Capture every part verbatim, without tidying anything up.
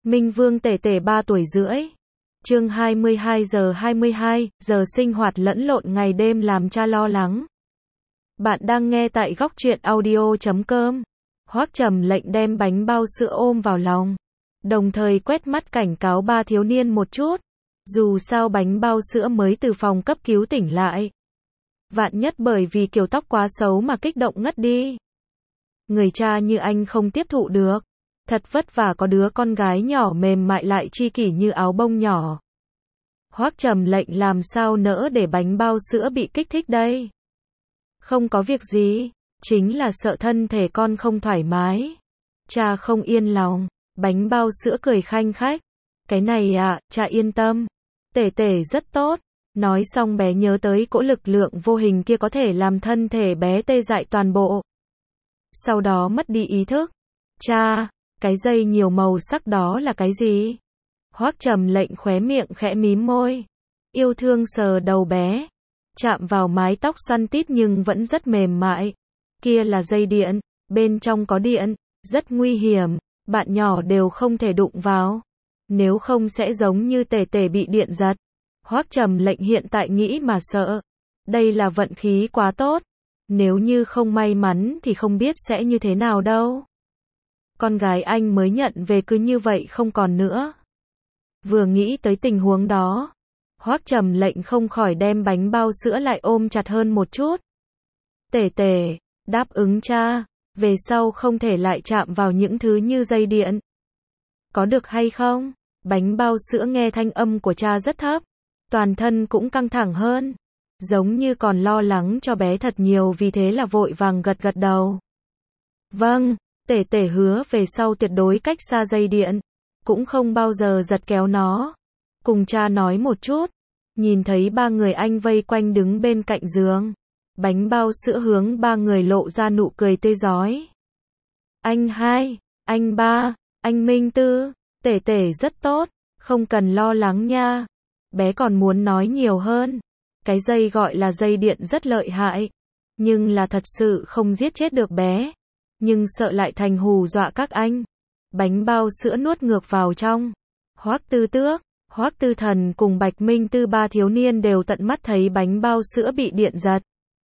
Minh Vương Tể Tể ba tuổi rưỡi. Chương hai mươi hai giờ hai mươi hai, giờ sinh hoạt lẫn lộn ngày đêm làm cha lo lắng. Bạn đang nghe tại góc truyện audio chấm com. Hoắc Trầm Lệnh đem bánh bao sữa ôm vào lòng, đồng thời quét mắt cảnh cáo ba thiếu niên một chút. Dù sao bánh bao sữa mới từ phòng cấp cứu tỉnh lại. Vạn nhất bởi vì kiểu tóc quá xấu mà kích động ngất đi. Người cha như anh không tiếp thụ được. Thật vất vả có đứa con gái nhỏ mềm mại lại chi kỷ như áo bông nhỏ. Hoắc Trầm Lệnh làm sao nỡ để bánh bao sữa bị kích thích đây. Không có việc gì, chính là sợ thân thể con không thoải mái. Cha không yên lòng, bánh bao sữa cười khanh khách. Cái này à, cha yên tâm. Tể Tể rất tốt. Nói xong bé nhớ tới cỗ lực lượng vô hình kia có thể làm thân thể bé tê dại toàn bộ. Sau đó mất đi ý thức. Cha, cái dây nhiều màu sắc đó là cái gì? Hoắc Trầm Lệnh khóe miệng khẽ mím môi. Yêu thương sờ đầu bé. Chạm vào mái tóc xoăn tít nhưng vẫn rất mềm mại. Kia là dây điện, bên trong có điện, rất nguy hiểm, bạn nhỏ đều không thể đụng vào. Nếu không sẽ giống như Tể Tể bị điện giật. Hoắc Trầm Lệnh hiện tại nghĩ mà sợ. Đây là vận khí quá tốt. Nếu như không may mắn thì không biết sẽ như thế nào đâu. Con gái anh mới nhận về cứ như vậy không còn nữa. Vừa nghĩ tới tình huống đó, Hoắc Trầm Lệnh không khỏi đem bánh bao sữa lại ôm chặt hơn một chút. Tể Tể, đáp ứng cha, về sau không thể lại chạm vào những thứ như dây điện. Có được hay không? Bánh bao sữa nghe thanh âm của cha rất thấp, toàn thân cũng căng thẳng hơn, giống như còn lo lắng cho bé thật nhiều, vì thế là vội vàng gật gật đầu. Vâng. Tể Tể hứa về sau tuyệt đối cách xa dây điện, cũng không bao giờ giật kéo nó. Cùng cha nói một chút, nhìn thấy ba người anh vây quanh đứng bên cạnh giường. Bánh bao sữa hướng ba người lộ ra nụ cười tươi rói. Anh hai, anh ba, anh Minh Tư, Tể Tể rất tốt, không cần lo lắng nha. Bé còn muốn nói nhiều hơn. Cái dây gọi là dây điện rất lợi hại, nhưng là thật sự không giết chết được bé. Nhưng sợ lại thành hù dọa các anh. Bánh bao sữa nuốt ngược vào trong. Hoắc Tư Tước, Hoắc Tư Thần cùng Bạch Minh Tư ba thiếu niên đều tận mắt thấy bánh bao sữa bị điện giật.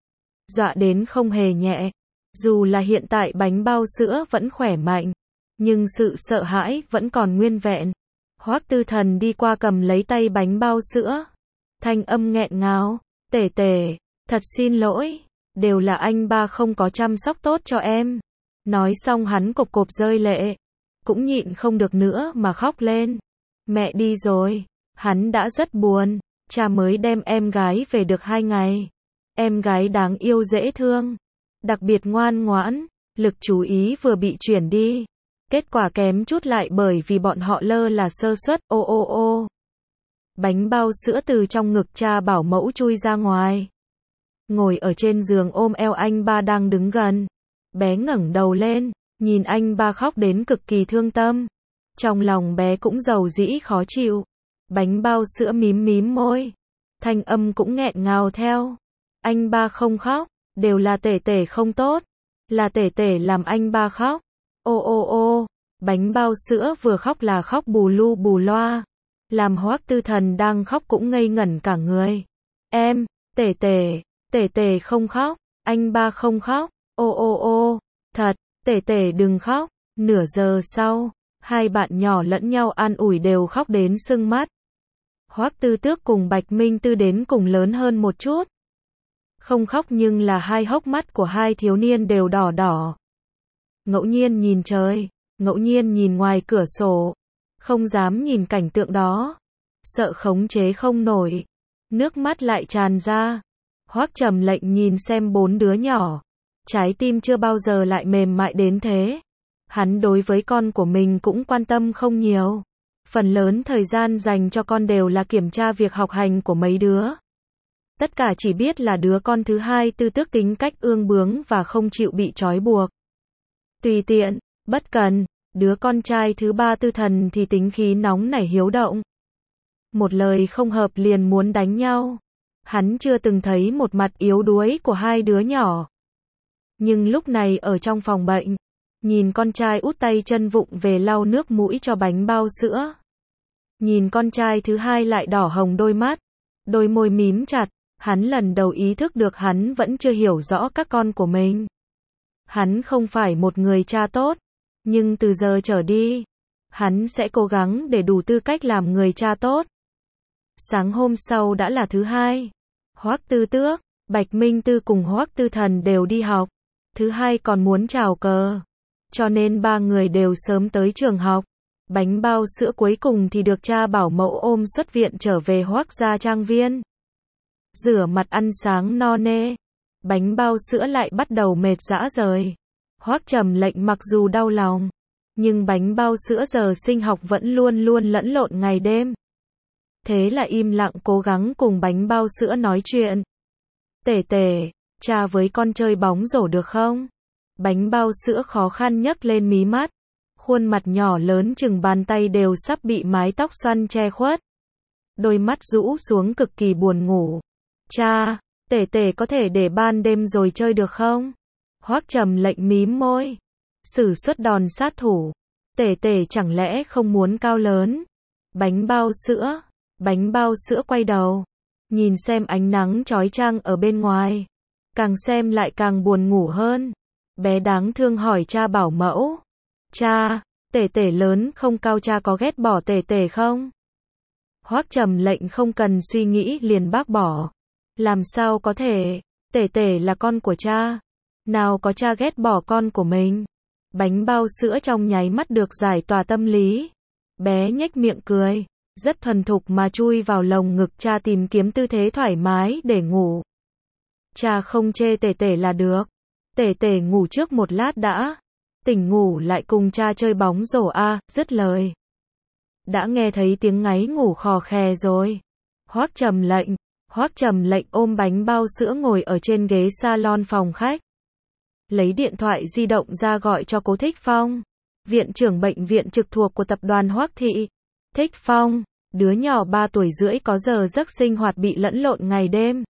Dọa đến không hề nhẹ. Dù là hiện tại bánh bao sữa vẫn khỏe mạnh, nhưng sự sợ hãi vẫn còn nguyên vẹn. Hoắc Tư Thần đi qua cầm lấy tay bánh bao sữa. Thanh âm nghẹn ngào. Tể Tể, thật xin lỗi. Đều là anh ba không có chăm sóc tốt cho em. Nói xong hắn cộp cộp rơi lệ. Cũng nhịn không được nữa mà khóc lên. Mẹ đi rồi. Hắn đã rất buồn. Cha mới đem em gái về được hai ngày. Em gái đáng yêu dễ thương. Đặc biệt ngoan ngoãn. Lực chú ý vừa bị chuyển đi. Kết quả kém chút lại bởi vì bọn họ lơ là sơ suất. Ô ô ô. Bánh bao sữa từ trong ngực cha bảo mẫu chui ra ngoài. Ngồi ở trên giường ôm eo anh ba đang đứng gần. Bé ngẩng đầu lên, nhìn anh ba khóc đến cực kỳ thương tâm. Trong lòng bé cũng dầu dĩ khó chịu. Bánh bao sữa mím mím môi. Thanh âm cũng nghẹn ngào theo. Anh ba không khóc, đều là Tể Tể không tốt. Là Tể Tể làm anh ba khóc. Ô ô ô, bánh bao sữa vừa khóc là khóc bù lu bù loa. Làm Hoắc Tư Thần đang khóc cũng ngây ngẩn cả người. Em, Tể Tể, Tể Tể không khóc, anh ba không khóc. Ô ô ô, thật, Tể Tể đừng khóc. Nửa giờ sau, hai bạn nhỏ lẫn nhau an ủi đều khóc đến sưng mắt. Hoắc Tư Tước cùng Bạch Minh Tư đến cùng lớn hơn một chút. Không khóc nhưng là hai hốc mắt của hai thiếu niên đều đỏ đỏ. Ngẫu nhiên nhìn trời, ngẫu nhiên nhìn ngoài cửa sổ. Không dám nhìn cảnh tượng đó. Sợ khống chế không nổi. Nước mắt lại tràn ra. Hoắc Trầm Lệnh nhìn xem bốn đứa nhỏ. Trái tim chưa bao giờ lại mềm mại đến thế. Hắn đối với con của mình cũng quan tâm không nhiều. Phần lớn thời gian dành cho con đều là kiểm tra việc học hành của mấy đứa. Tất cả chỉ biết là đứa con thứ hai Tư Tước tính cách ương bướng và không chịu bị trói buộc. Tùy tiện, bất cần. Đứa con trai thứ ba Tư Thần thì tính khí nóng nảy hiếu động. Một lời không hợp liền muốn đánh nhau. Hắn chưa từng thấy một mặt yếu đuối của hai đứa nhỏ. Nhưng lúc này ở trong phòng bệnh, Nhìn con trai út tay chân vụng về lau nước mũi cho bánh bao sữa. Nhìn con trai thứ hai lại đỏ hồng đôi mắt, đôi môi mím chặt, hắn lần đầu ý thức được hắn vẫn chưa hiểu rõ các con của mình. Hắn không phải một người cha tốt, nhưng từ giờ trở đi, hắn sẽ cố gắng để đủ tư cách làm người cha tốt. Sáng hôm sau đã là thứ hai. Hoắc Tư Tước, Bạch Minh Tư cùng Hoắc Tư Thần đều đi học. Thứ hai còn muốn chào cờ. Cho nên ba người đều sớm tới trường học. Bánh bao sữa cuối cùng thì được cha bảo mẫu ôm xuất viện trở về Hoắc gia trang viên. Rửa mặt ăn sáng no nê. Bánh bao sữa lại bắt đầu mệt rã rời. Hoắc Trầm Lệnh mặc dù đau lòng, nhưng bánh bao sữa giờ sinh học vẫn luôn luôn lẫn lộn ngày đêm. Thế là im lặng cố gắng cùng bánh bao sữa nói chuyện. Tể tể, cha với con chơi bóng rổ được không? Bánh bao sữa khó khăn nhấc lên mí mắt. Khuôn mặt nhỏ lớn chừng bàn tay đều sắp bị mái tóc xoăn che khuất. Đôi mắt rũ xuống cực kỳ buồn ngủ. Cha, tể tể có thể để ban đêm rồi chơi được không? Hoắc Trầm Lệnh mím môi. Sử xuất đòn sát thủ. Tể tể chẳng lẽ không muốn cao lớn? Bánh bao sữa. Bánh bao sữa quay đầu. Nhìn xem ánh nắng chói chang ở bên ngoài. Càng xem lại càng buồn ngủ hơn. Bé đáng thương hỏi cha bảo mẫu. Cha, tể tể lớn không cao, cha có ghét bỏ tể tể không? Hoắc Trầm Lệnh không cần suy nghĩ liền bác bỏ. Làm sao có thể, tể tể là con của cha. Nào có cha ghét bỏ con của mình. Bánh bao sữa trong nháy mắt được giải tỏa tâm lý. Bé nhếch miệng cười, rất thuần thục mà chui vào lồng ngực cha tìm kiếm tư thế thoải mái để ngủ. Cha không chê tể tể là được. Tể tể ngủ trước một lát đã. Tỉnh ngủ lại cùng cha chơi bóng rổ a, dứt lời. Đã nghe thấy tiếng ngáy ngủ khò khè rồi. Hoắc Trầm Lệnh, Hoắc Trầm Lệnh ôm bánh bao sữa ngồi ở trên ghế salon phòng khách. Lấy điện thoại di động ra gọi cho Cố Thích Phong, viện trưởng bệnh viện trực thuộc của tập đoàn Hoắc Thị. Thích Phong, đứa nhỏ ba tuổi rưỡi có giờ giấc sinh hoạt bị lẫn lộn ngày đêm.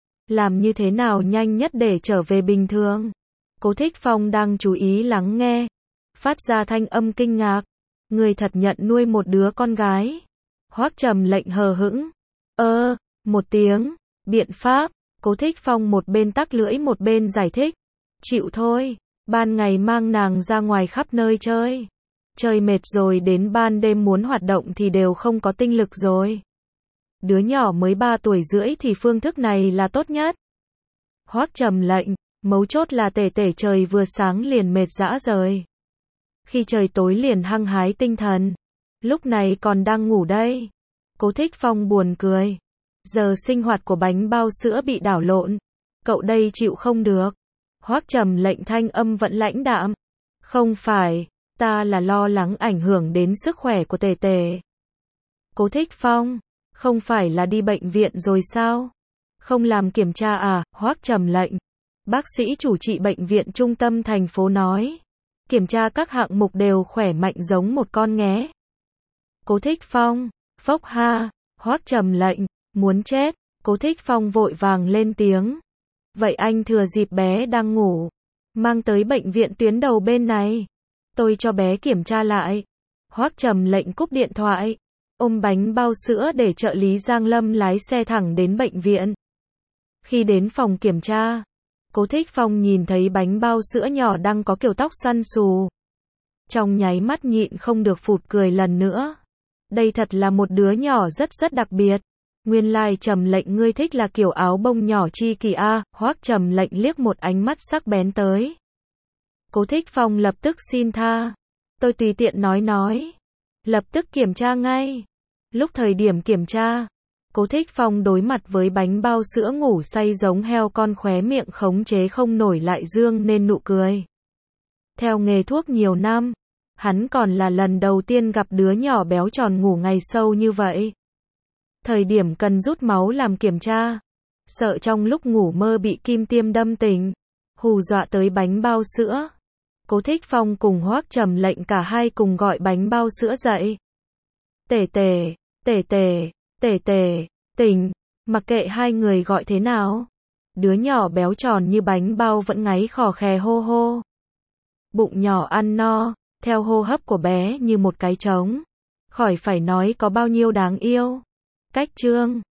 Làm như thế nào nhanh nhất để trở về bình thường? Cố Thích Phong đang chú ý lắng nghe, phát ra thanh âm kinh ngạc. Người thật nhận nuôi một đứa con gái. Hoắc Trầm Lệnh hờ hững. Ơ, một tiếng, biện pháp. Cố Thích Phong một bên tắc lưỡi một bên giải thích. Chịu thôi, ban ngày mang nàng ra ngoài khắp nơi chơi. Chơi mệt rồi đến ban đêm muốn hoạt động thì đều không có tinh lực rồi. Đứa nhỏ mới ba tuổi rưỡi thì phương thức này là tốt nhất. Hoắc Trầm Lệnh, mấu chốt là tể tể trời vừa sáng liền mệt rã rời. Khi trời tối liền hăng hái tinh thần. Lúc này còn đang ngủ đây. Cố Thích Phong buồn cười. Giờ sinh hoạt của bánh bao sữa bị đảo lộn. Cậu đây chịu không được. Hoắc Trầm Lệnh thanh âm vẫn lãnh đạm. Không phải, ta là lo lắng ảnh hưởng đến sức khỏe của tể tể. Cố Thích Phong, không phải là đi bệnh viện rồi sao? Không làm kiểm tra à? Hoắc Trầm Lệnh. Bác sĩ chủ trị bệnh viện trung tâm thành phố nói. Kiểm tra các hạng mục đều khỏe mạnh giống một con nghé. Cố Thích Phong, phốc ha, Hoắc Trầm Lệnh, muốn chết. Cố Thích Phong vội vàng lên tiếng. Vậy anh thừa dịp bé đang ngủ, mang tới bệnh viện tuyến đầu bên này. Tôi cho bé kiểm tra lại. Hoắc Trầm Lệnh cúp điện thoại, ôm bánh bao sữa để trợ lý Giang Lâm lái xe thẳng đến bệnh viện. Khi đến phòng kiểm tra, Cố Thích Phong nhìn thấy bánh bao sữa nhỏ đang có kiểu tóc xoăn xù. Trong nháy mắt nhịn không được phụt cười lần nữa. Đây thật là một đứa nhỏ rất rất đặc biệt. Nguyên lai Trầm Lệnh ngươi thích là kiểu áo bông nhỏ chi kỳ a. Hoắc Trầm Lệnh liếc một ánh mắt sắc bén tới. Cố Thích Phong lập tức xin tha. Tôi tùy tiện nói nói. Lập tức kiểm tra ngay. Lúc thời điểm kiểm tra, Cố Thích Phong đối mặt với bánh bao sữa ngủ say giống heo con, khóe miệng khống chế không nổi lại dương nên nụ cười. Theo nghề thuốc nhiều năm, hắn còn là lần đầu tiên gặp đứa nhỏ béo tròn ngủ ngày sâu như vậy. Thời điểm cần rút máu làm kiểm tra, sợ trong lúc ngủ mơ bị kim tiêm đâm tỉnh, hù dọa tới bánh bao sữa. Cố Thích Phong cùng Hoắc Trầm Lệnh cả hai cùng gọi bánh bao sữa dậy. Tể tể, tể tể, tể tể, tỉnh, mặc kệ hai người gọi thế nào. Đứa nhỏ béo tròn như bánh bao vẫn ngáy khò khè hô hô. Bụng nhỏ ăn no, theo hô hấp của bé như một cái trống. Khỏi phải nói có bao nhiêu đáng yêu. Cách chương